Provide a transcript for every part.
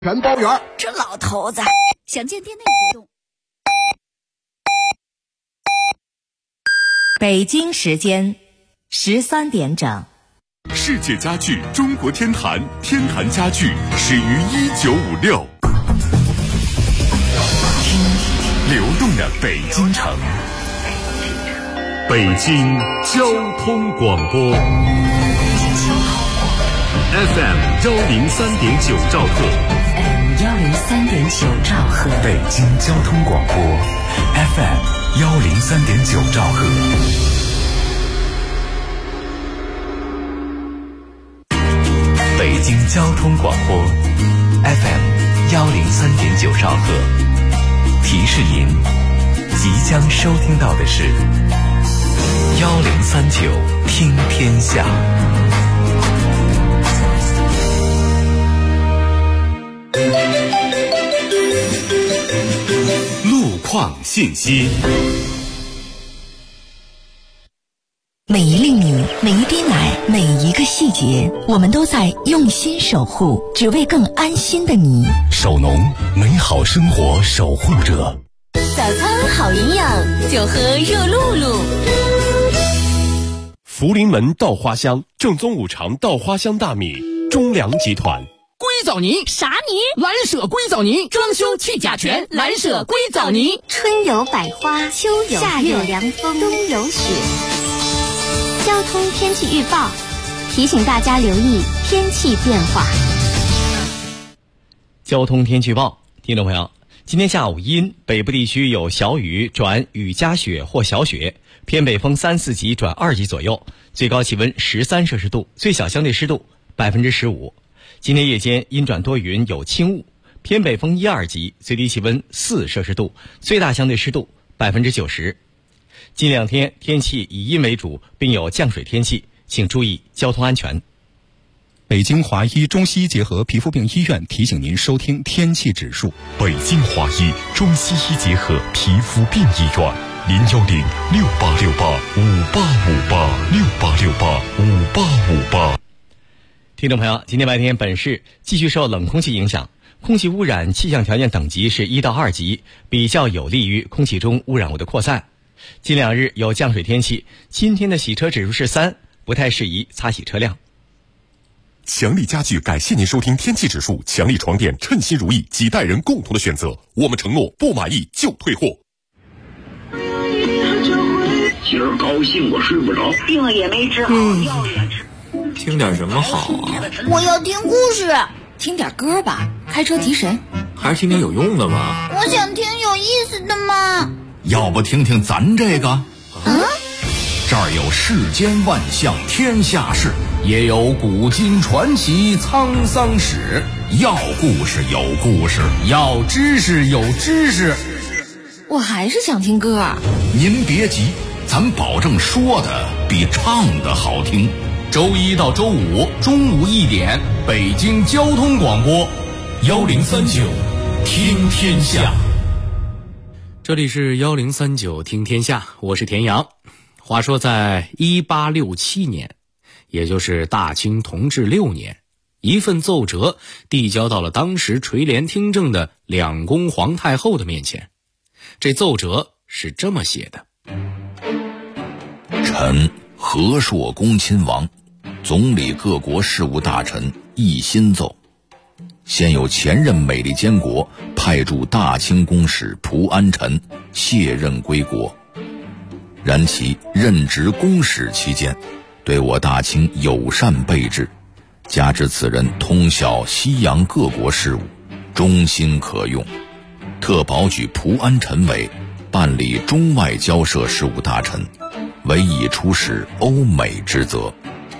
全包圆。 这老头子想见店内活动。 北京时间13点整。 世界家具中国天坛，天坛家具始于1956。听流动的北京城，北京交通广播 FM 103.9兆赫 103.9兆赫， 北京交通广播 FM 103.9兆赫。北京交通广播 FM 103.9兆赫，提示您即将收听到的是1039听天下。路况信息。 每一粒米，每一滴奶，每一个细节，我们都在用心守护，只为更安心的你。 守农，美好生活守护者。 早餐好营养，就喝热露露。 福临门稻花香，正宗五常稻花香大米，中粮集团。 硅藻泥啥泥？ 蓝舍硅藻泥，装修去甲醛，蓝舍硅藻泥。 春有百花，秋有夏有凉风，冬有雪。交通天气预报提醒大家留意天气变化。 交通天气预报，听众朋友，今天下午阴，北部地区有小雨转雨夹雪或小雪，偏北风3、4级转2级左右，最高气温13摄氏度，最小相对湿度15%。今天夜间阴转多云，有轻雾，偏北风1、2级，最低气温4摄氏度，最大相对湿度90%。近2天天气以阴为主，并有降水天气，请注意交通安全。 北京华医中西医结合皮肤病医院提醒您收听天气指数。 北京华医中西医结合皮肤病医院，0106868585858，6885858。 听众朋友，今天白天本市继续受冷空气影响，空气污染气象条件等级是1到2级，比较有利于空气中污染物的扩散。近2日有降水天气，今天的洗车指数是3，不太适宜擦洗车辆。 强力家具感谢您收听天气指数，强力床垫称心如意，几代人共同的选择，我们承诺不满意就退货。 今儿高兴我睡不着， 病也没治好，药也吃。 听点什么好啊？ 我要听故事。听点歌吧，开车提神。 还是听点有用的吧。 我想听有意思的嘛。 要不听听咱这个？这儿有世间万象天下事，也有古今传奇沧桑史。要故事有故事，要知识有知识。 我还是想听歌。 您别急，咱保证说的比唱的好听。周1到周5中午1点，北京交通广播1039听天下。 这里是1039听天下，我是田阳。话说在1867年，也就是大清同治6年，一份奏折递交到了当时垂帘听政的两宫皇太后的面前。这奏折是这么写的： 臣和硕恭亲王，总理各国事务大臣一心奏，现有前任美利坚国派驻大清公使蒲安臣卸任归国，然其任职公使期间，对我大清友善备至，加之此人通晓西洋各国事务，忠心可用，特保举蒲安臣为办理中外交涉事务大臣，委以出使欧美之责。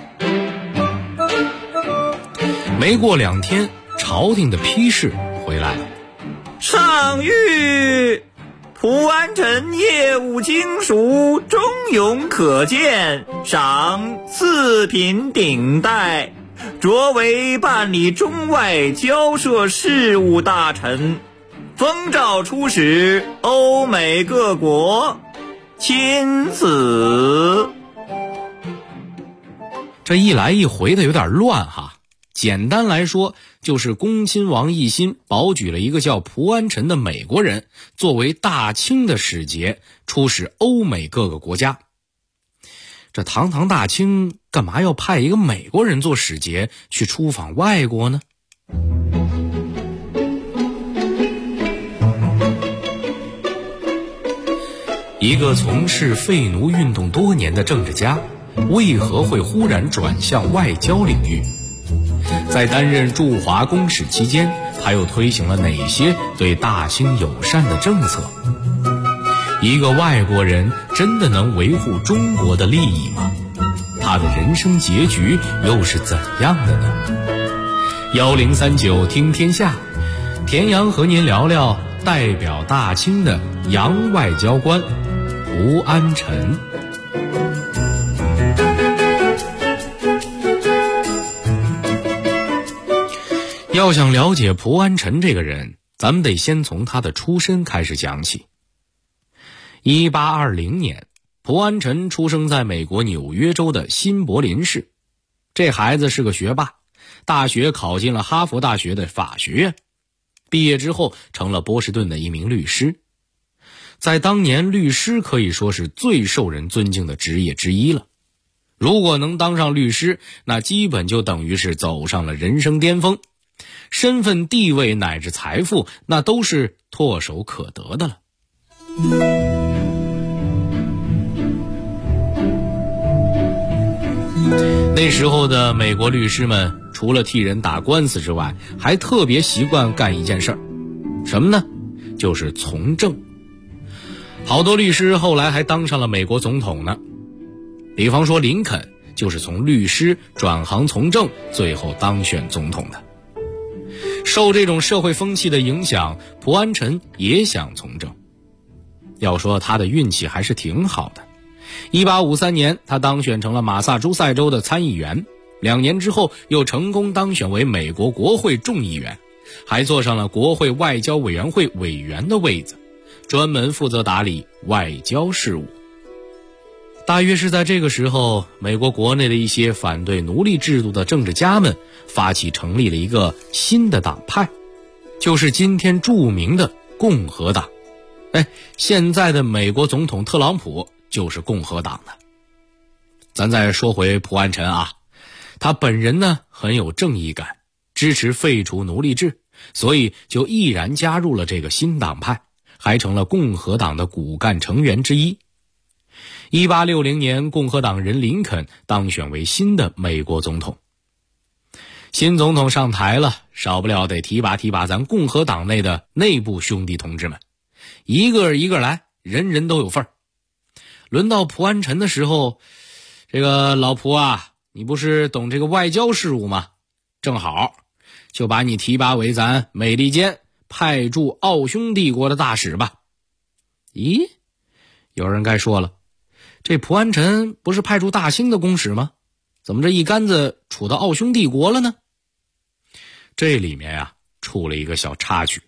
没过2天，朝廷的批示回来了。 上谕蒲安臣业务精熟，忠勇可见，赏4品顶戴，擢为办理中外交涉事务大臣，封诏出使欧美各国，钦此。 这一来一回的有点乱哈。简单来说， 就是恭亲王奕欣保举了一个叫蒲安臣的美国人作为大清的使节，出使欧美各个国家。这堂堂大清干嘛要派一个美国人做使节去出访外国呢？一个从事废奴运动多年的政治家，为何会忽然转向外交领域？在担任驻华公使期间，他又推行了哪些对大清友善的政策？一个外国人真的能维护中国的利益吗？他的人生结局又是怎样的呢？1039听天下，田阳和您聊聊代表大清的洋外交官蒲安臣。要想了解蒲安臣这个人，咱们得先从他的出身开始讲起。1820年，蒲安臣出生在美国纽约州的新柏林市。这孩子是个学霸，大学考进了哈佛大学的法学院，毕业之后成了波士顿的一名律师。在当年，律师可以说是最受人尊敬的职业之一了。如果能当上律师，那基本就等于是走上了人生巅峰，身份地位乃至财富那都是唾手可得的了。那时候的美国律师们除了替人打官司之外，还特别习惯干一件事儿，什么呢？就是从政。好多律师后来还当上了美国总统呢。比方说林肯就是从律师转行从政，最后当选总统的。受这种社会风气的影响，蒲安臣也想从政。要说他的运气还是挺好的。1853年，他当选成了马萨诸塞州的参议员，2年之后又成功当选为美国国会众议员，还坐上了国会外交委员会委员的位子，专门负责打理外交事务。大约是在这个时候，美国国内的一些反对奴隶制度的政治家们发起成立了一个新的党派，就是今天著名的共和党。现在的美国总统特朗普就是共和党的。咱再说回蒲安臣啊，他本人呢很有正义感，支持废除奴隶制，所以就毅然加入了这个新党派，还成了共和党的骨干成员之一。1860年，共和党人林肯当选为新的美国总统。新总统上台了，少不了得提拔提拔咱共和党内的内部兄弟同志们，一个一个来，人人都有份儿。轮到蒲安臣的时候，这个老蒲啊，你不是懂这个外交事务吗？正好就把你提拔为咱美利坚派驻奥匈帝国的大使吧。咦，有人该说了，这蒲安臣不是派驻大清的公使吗？怎么这一竿子杵到奥匈帝国了呢？这里面啊出了一个小插曲。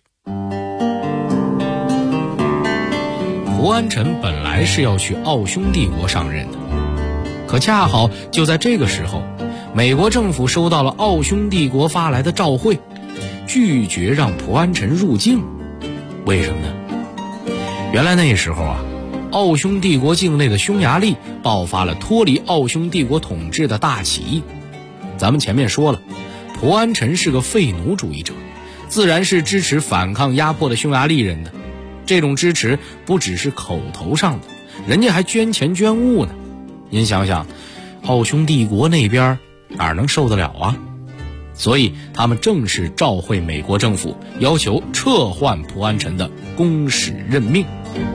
蒲安臣本来是要去奥匈帝国上任的，可恰好就在这个时候，美国政府收到了奥匈帝国发来的照会，拒绝让蒲安臣入境。为什么呢？原来那时候啊，奥匈帝国境内的匈牙利爆发了脱离奥匈帝国统治的大起义。咱们前面说了，蒲安臣是个废奴主义者，自然是支持反抗压迫的匈牙利人的。这种支持不只是口头上的，人家还捐钱捐物呢。您想想，奥匈帝国那边哪能受得了啊？所以他们正式召会美国政府，要求撤换蒲安臣的公使任命。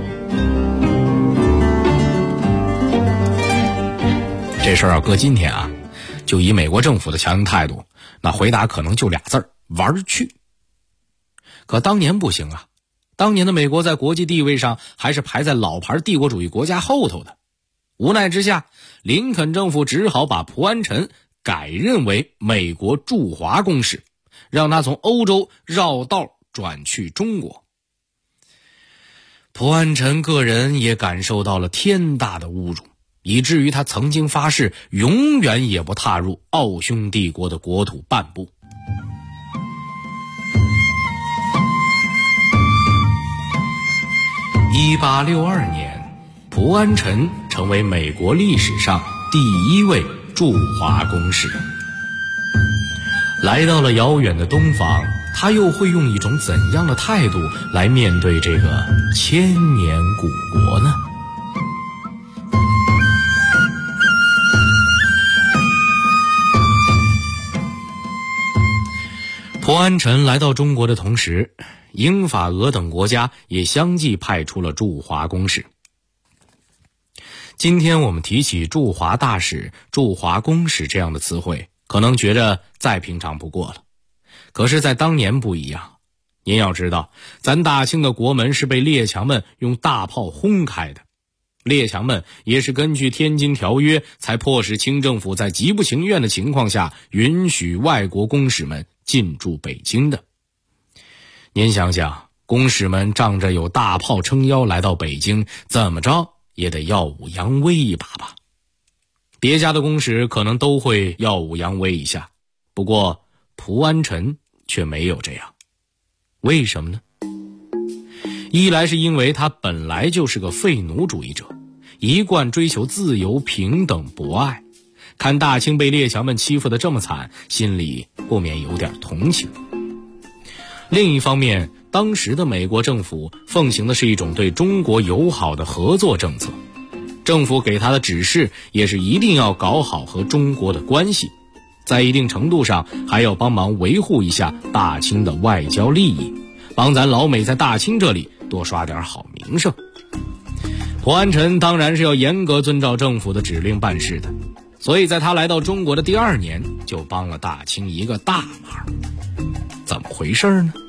这事儿要搁今天啊，就以美国政府的强硬态度，那回答可能就俩字儿：玩去。可当年不行啊，当年的美国在国际地位上还是排在老牌帝国主义国家后头的。无奈之下，林肯政府只好把蒲安臣改任为美国驻华公使，让他从欧洲绕道转去中国。蒲安臣个人也感受到了天大的侮辱，以至于他曾经发誓永远也不踏入奥匈帝国的国土半步。 1862年，蒲安臣成为美国历史上第1位驻华公使。来到了遥远的东方，他又会用一种怎样的态度来面对这个千年古国呢？蒲安臣来到中国的同时，英法俄等国家也相继派出了驻华公使。今天我们提起驻华大使、驻华公使这样的词汇，可能觉得再平常不过了。可是在当年不一样，您要知道，咱大清的国门是被列强们用大炮轰开的，列强们也是根据天津条约才迫使清政府在极不情愿的情况下允许外国公使们进驻北京的。您想想，公使们仗着有大炮撑腰来到北京，怎么着也得耀武扬威一把吧。别家的公使可能都会耀武扬威一下，不过蒲安臣却没有这样。为什么呢？一来是因为他本来就是个废奴主义者，一贯追求自由、平等、博爱，看大清被列强们欺负得这么惨，心里不免有点同情。另一方面，当时的美国政府奉行的是一种对中国友好的合作政策，政府给他的指示也是一定要搞好和中国的关系，在一定程度上还要帮忙维护一下大清的外交利益，帮咱老美在大清这里多刷点好名声。蒲安臣当然是要严格遵照政府的指令办事的，所以在他来到中国的第2年就帮了大清一个大忙。怎么回事呢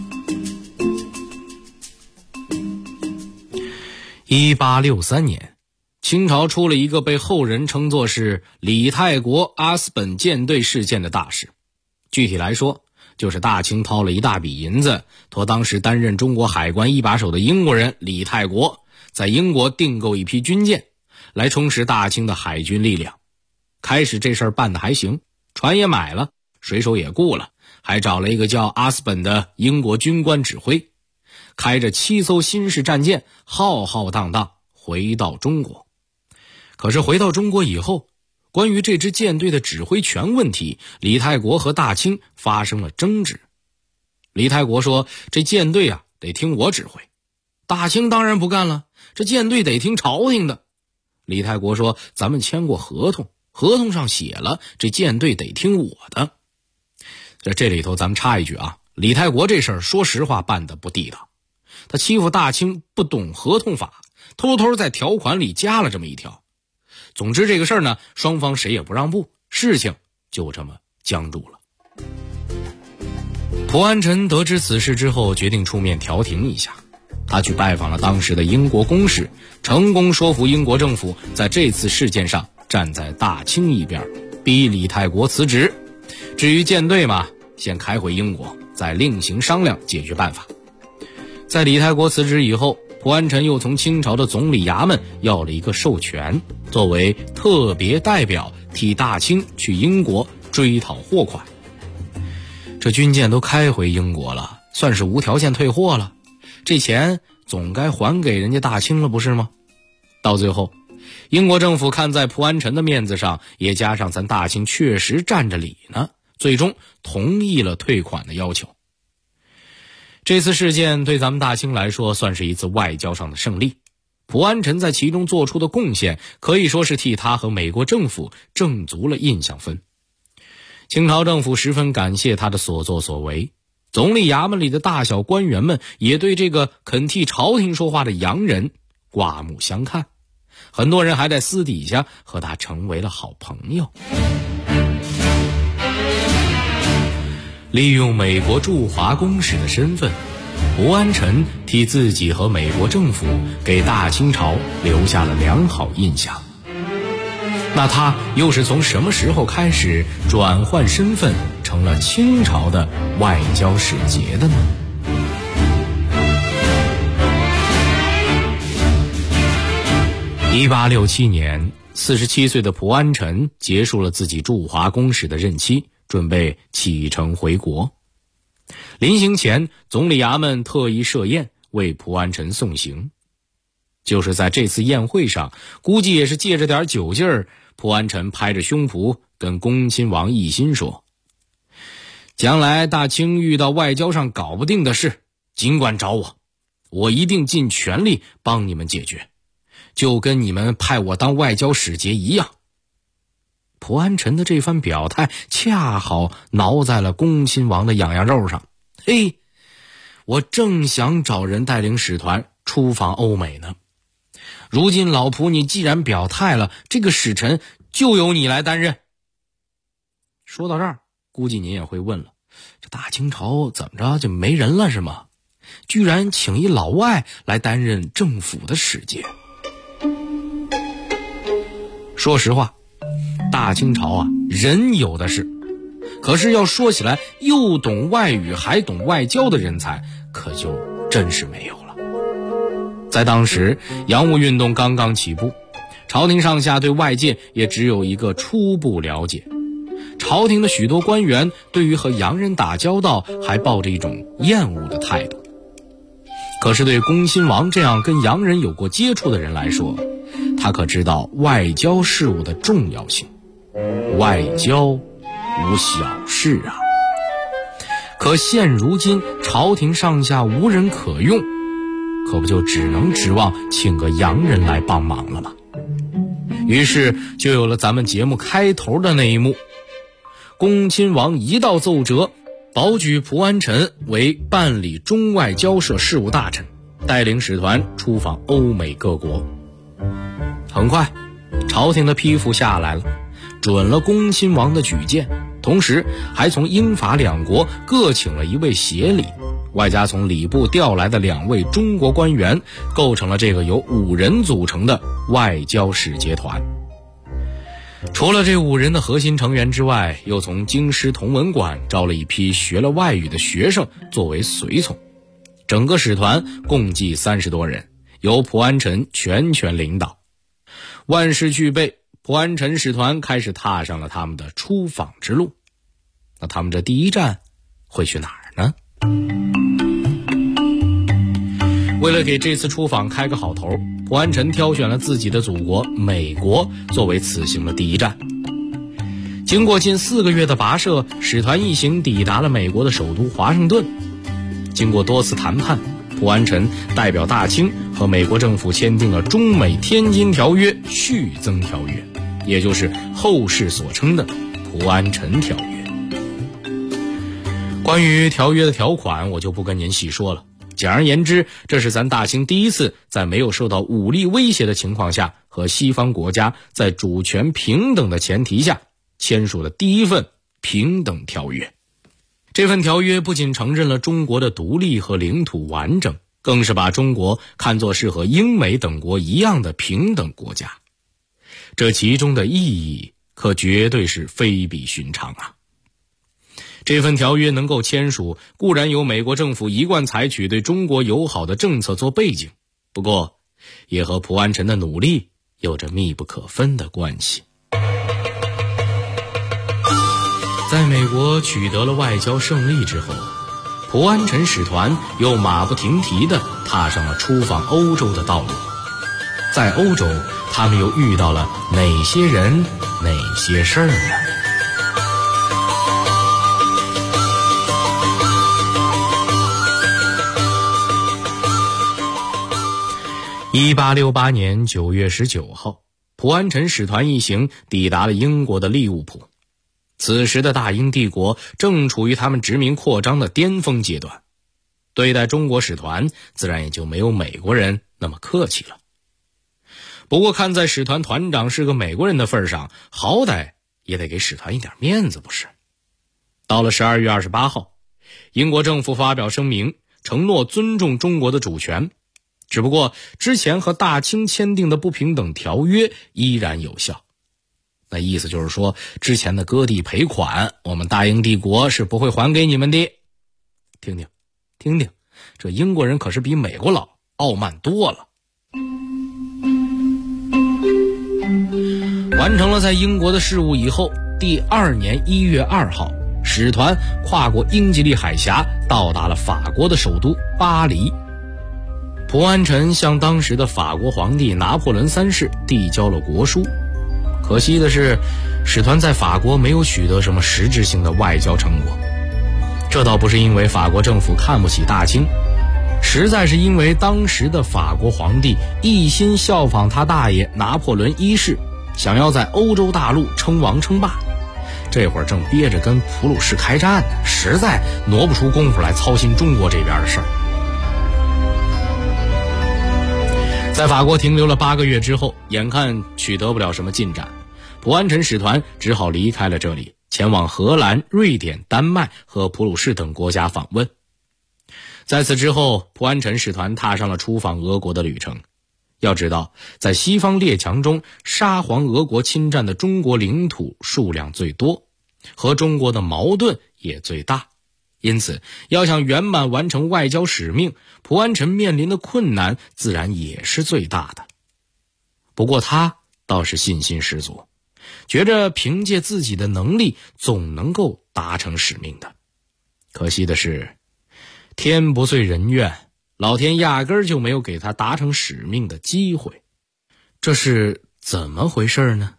？1863年，清朝出了一个被后人称作是李泰国阿斯本舰队事件的大事。具体来说，就是大清掏了一大笔银子，托当时担任中国海关一把手的英国人李泰国，在英国订购一批军舰，来充实大清的海军力量。开始这事儿办得还行，船也买了，水手也雇了，还找了一个叫阿斯本的英国军官指挥，开着7艘新式战舰浩浩荡荡回到中国。可是回到中国以后，关于这支舰队的指挥权问题，李泰国和大清发生了争执。李泰国说，这舰队啊得听我指挥。大清当然不干了，这舰队得听朝廷的。李泰国说，咱们签过合同，合同上写了这舰队得听我的。这里头咱们插一句啊，李泰国这事儿说实话办得不地道，他欺负大清不懂合同法，偷偷在条款里加了这么一条。总之这个事儿呢，双方谁也不让步，事情就这么僵住了。蒲安臣得知此事之后，决定出面调停一下。他去拜访了当时的英国公使，成功说服英国政府在这次事件上站在大清一边，逼李泰国辞职。至于舰队嘛，先开回英国，再另行商量解决办法。在李泰国辞职以后，蒲安臣又从清朝的总理衙门要了一个授权，作为特别代表替大清去英国追讨货款。这军舰都开回英国了，算是无条件退货了，这钱总该还给人家大清了，不是吗？到最后，英国政府看在蒲安臣的面子上，也加上咱大清确实占着理呢，最终同意了退款的要求。这次事件对咱们大清来说算是一次外交上的胜利，蒲安臣在其中做出的贡献可以说是替他和美国政府挣足了印象分。清朝政府十分感谢他的所作所为，总理衙门里的大小官员们也对这个肯替朝廷说话的洋人刮目相看，很多人还在私底下和他成为了好朋友。利用美国驻华公使的身份，蒲安臣替自己和美国政府给大清朝留下了良好印象。那他又是从什么时候开始转换身份，成了清朝的外交使节的呢？1867年，47岁的蒲安臣结束了自己驻华公使的任期，准备启程回国。临行前，总理衙门特意设宴为蒲安臣送行。 就是在这次宴会上，估计也是借着点酒劲儿，蒲安臣拍着胸脯跟恭亲王奕欣说，将来大清遇到外交上搞不定的事，尽管找我，我一定尽全力帮你们解决，就跟你们派我当外交使节一样。蒲安臣的这番表态恰好挠在了恭亲王的痒痒肉上。嘿，我正想找人带领使团出访欧美呢，如今老蒲你既然表态了，这个使臣就由你来担任。说到这儿，估计您也会问了，这大清朝怎么着就没人了是吗？居然请一老外来担任政府的使节。说实话，大清朝啊，人有的是，可是要说起来又懂外语还懂外交的人才，可就真是没有了。在当时洋务运动刚刚起步，朝廷上下对外界也只有一个初步了解，朝廷的许多官员对于和洋人打交道还抱着一种厌恶的态度。可是对恭亲王这样跟洋人有过接触的人来说，他可知道外交事务的重要性，外交无小事啊。可现如今朝廷上下无人可用，可不就只能指望请个洋人来帮忙了吗？于是就有了咱们节目开头的那一幕。恭亲王一道奏折，保举蒲安臣为办理中外交涉事务大臣，带领使团出访欧美各国。很快朝廷的批复下来了，准了恭亲王的举荐，同时还从英法两国各请了一位协理，外加从礼部调来的2位中国官员，构成了这个由5人组成的外交使节团。除了这5人的核心成员之外，又从京师同文馆招了一批学了外语的学生作为随从。整个使团共计30多人，由蒲安臣全权领导。万事俱备，蒲安臣使团开始踏上了他们的出访之路。那他们这第一站会去哪儿呢？为了给这次出访开个好头，蒲安臣挑选了自己的祖国美国作为此行的第一站。经过近4个月的跋涉，使团一行抵达了美国的首都华盛顿。经过多次谈判，蒲安臣代表大清和美国政府签订了中美天津条约续增条约，也就是后世所称的蒲安臣条约。关于条约的条款我就不跟您细说了，简而言之，这是咱大清第一次在没有受到武力威胁的情况下，和西方国家在主权平等的前提下签署了第一份平等条约。这份条约不仅承认了中国的独立和领土完整，更是把中国看作是和英美等国一样的平等国家。这其中的意义可绝对是非比寻常啊！这份条约能够签署，固然有美国政府一贯采取对中国友好的政策做背景，不过也和蒲安臣的努力有着密不可分的关系。在美国取得了外交胜利之后，蒲安臣使团又马不停蹄地踏上了出访欧洲的道路。在欧洲，他们又遇到了哪些人哪些事儿呢？1868年9月19号，蒲安臣使团一行抵达了英国的利物浦。此时的大英帝国正处于他们殖民扩张的巅峰阶段，对待中国使团自然也就没有美国人那么客气了。不过看在使团团长是个美国人的份上，好歹也得给使团一点面子不是？到了12月28号，英国政府发表声明，承诺尊重中国的主权，只不过之前和大清签订的不平等条约依然有效。那意思就是说，之前的割地赔款，我们大英帝国是不会还给你们的。听听，这英国人可是比美国佬傲慢多了。完成了在英国的事务以后，第2年1月2号，使团跨过英吉利海峡，到达了法国的首都巴黎。 蒲安臣向当时的法国皇帝拿破仑3世递交了国书。可惜的是，使团在法国没有取得什么实质性的外交成果。这倒不是因为法国政府看不起大清，实在是因为当时的法国皇帝一心效仿他大爷拿破仑1世，想要在欧洲大陆称王称霸。这会儿正憋着跟普鲁士开战呢，实在挪不出功夫来操心中国这边的事儿。在法国停留了8个月之后，眼看取得不了什么进展，蒲安臣使团只好离开了这里，前往荷兰、瑞典、丹麦和普鲁士等国家访问。在此之后，蒲安臣使团踏上了出访俄国的旅程。要知道，在西方列强中，沙皇俄国侵占的中国领土数量最多，和中国的矛盾也最大。因此，要想圆满完成外交使命，蒲安臣面临的困难自然也是最大的。不过他倒是信心十足，觉着凭借自己的能力总能够达成使命的。可惜的是，天不遂人愿，老天压根儿就没有给他达成使命的机会。这是怎么回事呢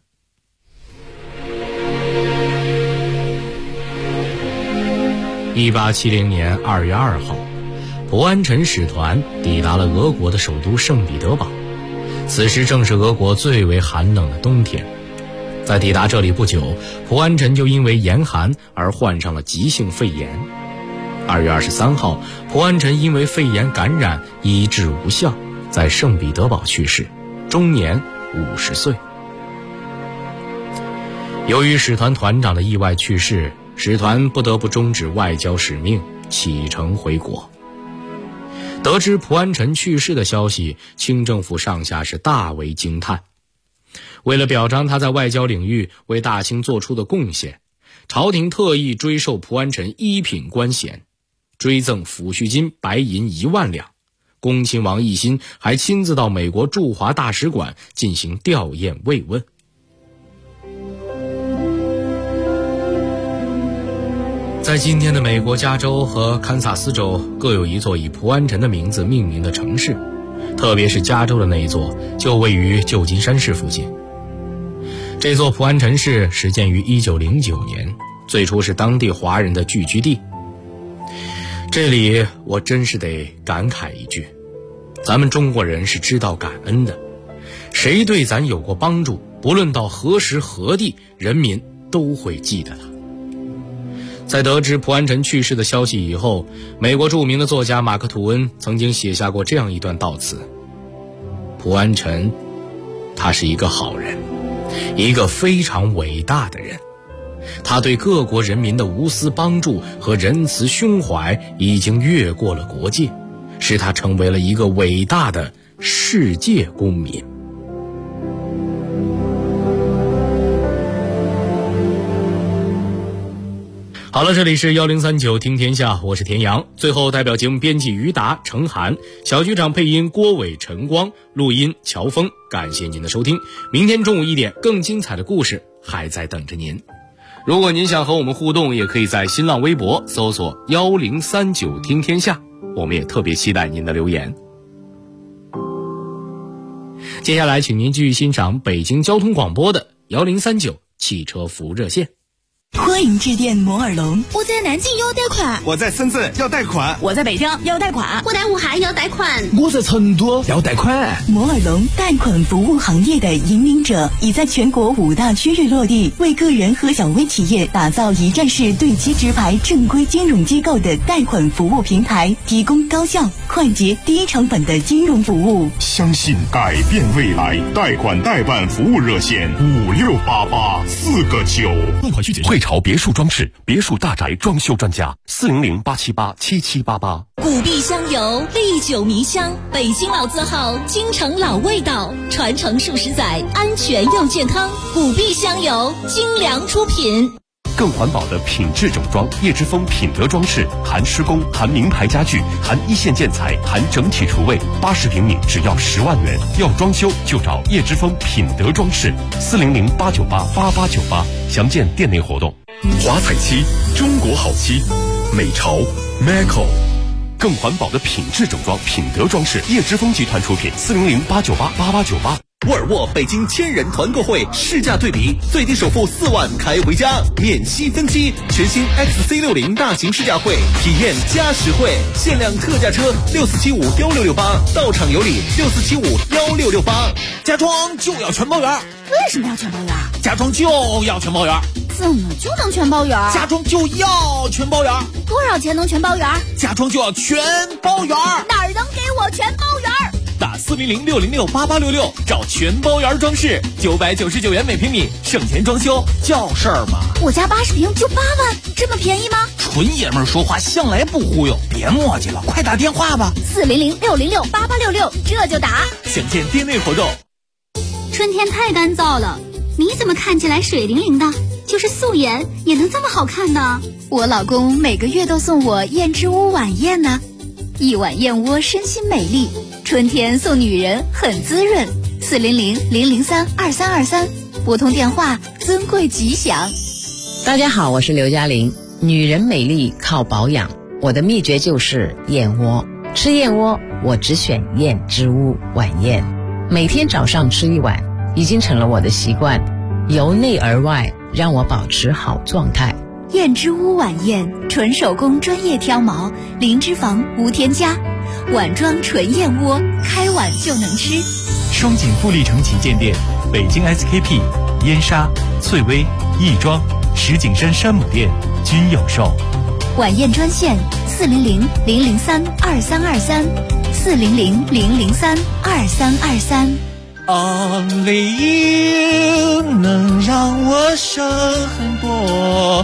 ？1870年2月2号，蒲安臣使团抵达了俄国的首都圣彼得堡。此时正是俄国最为寒冷的冬天。在抵达这里不久，蒲安臣就因为严寒而患上了急性肺炎。2月23号，蒲安臣因为肺炎感染医治无效，在圣彼得堡去世，终年50岁。由于使团团长的意外去世，使团不得不终止外交使命，启程回国。得知蒲安臣去世的消息，清政府上下是大为惊叹。为了表彰他在外交领域为大清做出的贡献，朝廷特意追授蒲安臣1品官衔，追赠抚恤金白银1万两。恭亲王奕欣还亲自到美国驻华大使馆进行吊唁慰问。在今天的美国加州和堪萨斯州各有一座以蒲安臣的名字命名的城市，特别是加州的那一座就位于旧金山市附近。这座蒲安臣市始建于1909年，最初是当地华人的聚居地。这里我真是得感慨一句，咱们中国人是知道感恩的，谁对咱有过帮助，不论到何时何地，人民都会记得他。在得知蒲安臣去世的消息以后，美国著名的作家马克·吐温曾经写下过这样一段悼词：蒲安臣，他是一个好人，一个非常伟大的人。他对各国人民的无私帮助和仁慈胸怀已经越过了国界，使他成为了一个伟大的世界公民。好了，这里是1039听天下，我是田阳。最后代表节目编辑于达、程涵，小局长配音郭伟、陈光，录音乔峰。感谢您的收听，明天中午1点更精彩的故事还在等着您。如果您想和我们互动，也可以在新浪微博搜索1039听天下，我们也特别期待您的留言。接下来请您继续欣赏北京交通广播的1039汽车服务热线。 欢迎致电摩尔龙。 我在南京要贷款， 我在深圳要贷款， 我在北京要贷款， 我在武汉要贷款， 我在成都要贷款。 摩尔龙贷款服务行业的引领者，已在全国5大区域落地，为个人和小微企业打造一站式对接直排正规金融机构的贷款服务平台，提供高效、快捷、低成本的金融服务。 相信改变未来，贷款代办服务热线5688-4个9。 贷款需解释。汇潮别墅装饰，别墅大宅装修专家，400-878-7788。 古碧香油，历久弥香，北京老字号，京城老味道，传承数十载，安全又健康。古碧香油，精良出品。 更环保的品质整装，叶之峰品德装饰，含施工，含名牌家具，含一线建材，含整体厨卫，80平米只要10万元。要装修就找叶之峰品德装饰，400-898-8898，详见店内活动。 华彩漆，中国好漆，美潮 Maco。 更环保的品质整装，品德装饰，叶之峰集团出品，400-898-8898。 沃尔沃北京千人团购会试驾对比，最低首付4万开回家，免息分期。全新 XC60 大型试驾会，体验加实惠，限量特价车6475-1668，到场有礼6475-1668。 家装就要全包圆。 为什么要全包圆？ 家装就要全包圆。 怎么就能全包圆？ 家装就要全包圆。 多少钱能全包圆？ 家装就要全包圆。 哪儿能给我全包圆？ 打400-606-8866，找全包圆装饰，999元每平米，省钱装修叫事儿吗？ 我家80平就8万，这么便宜吗？ 纯爷们儿说话向来不忽悠，别磨叽了，快打电话吧。 400-606-8866，这就打。 想见店内活动。 春天太干燥了，你怎么看起来水灵灵的？就是素颜也能这么好看呢？ 我老公每个月都送我燕之屋晚宴呢，一碗燕窝身心美丽。春天送女人很滋润，400-003-2323，拨通电话，尊贵吉祥。 大家好，我是刘嘉玲。女人美丽靠保养，我的秘诀就是燕窝。吃燕窝，我只选燕之屋晚宴，每天早上吃一碗，已经成了我的习惯，由内而外让我保持好状态。 燕之屋晚宴，纯手工专业挑毛，零脂肪无添加，碗装纯燕窝，开碗就能吃。 双井富力城旗舰店、北京 SKP、燕莎、翠微、亦庄、石景山山姆店均有售。 晚宴专线400-003-2323 400-003-2323。 Only you 能让我省很多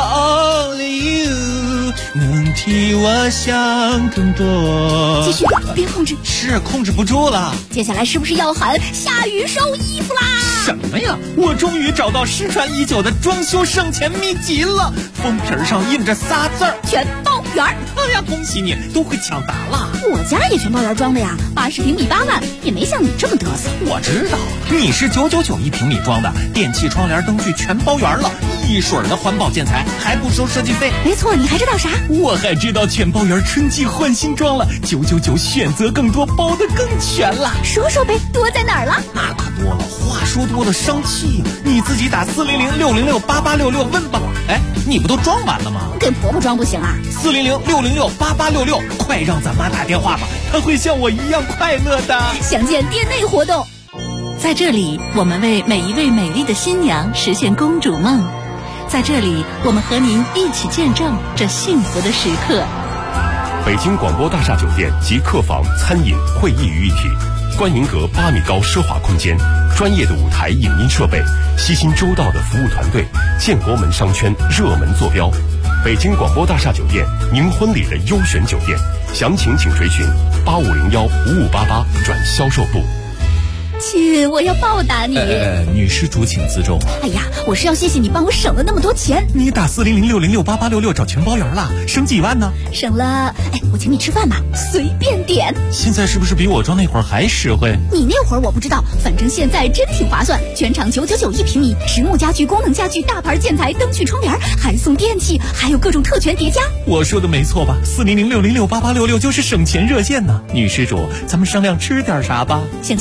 ，Only you 能替我想更多。 继续，别控制， 是控制不住了。 接下来是不是要喊下雨收衣服啦？ 什么呀？我终于找到失传已久的装修省钱秘籍了，封皮上印着仨字儿： 全包圆。 哎呀，恭喜你，都会抢答了。 我家也全包圆装的呀，80平米8万，也没像你这么嘚瑟。 我知道，你是999一平米装的，电器、窗帘、灯具全包圆了，一水儿的环保建材，还不收设计费。 没错，你还知道啥？ 我还知道全包圆春季换新装了，999选择更多，包得更全了。 说说呗，多在哪儿了？ 那可多了，话说多了伤气，你自己打400-606-8866问吧。哎，你不都装完了吗？ 给婆婆装不行啊 ？400-606-8866，快让咱妈打电话吧，她会像我一样快乐的。 详见店内活动。 在这里，我们为每一位美丽的新娘实现公主梦。在这里，我们和您一起见证这幸福的时刻。 北京广播大厦酒店集客房、餐饮、会议于一体，观银阁8米高奢华空间，专业的舞台影音设备，悉心周到的服务团队，建国门商圈热门坐标。北京广播大厦酒店，您婚礼的优选酒店，详情请垂询8501-5588转销售部。 亲，我要报答你。 女施主请自重。 哎呀，我是要谢谢你帮我省了那么多钱。 你打400-606-8866找全包圆了，省几万呢？ 省了，我请你吃饭吧，随便点。 现在是不是比我装那会儿还实惠？ 你那会儿我不知道，反正现在真挺划算。全场999一平米，实木家具、功能家具、大牌建材、灯具、窗帘，还送电器，还有各种特权叠加。 我说的没错吧？400-606-8866就是省钱热线呢。女施主，咱们商量吃点啥吧。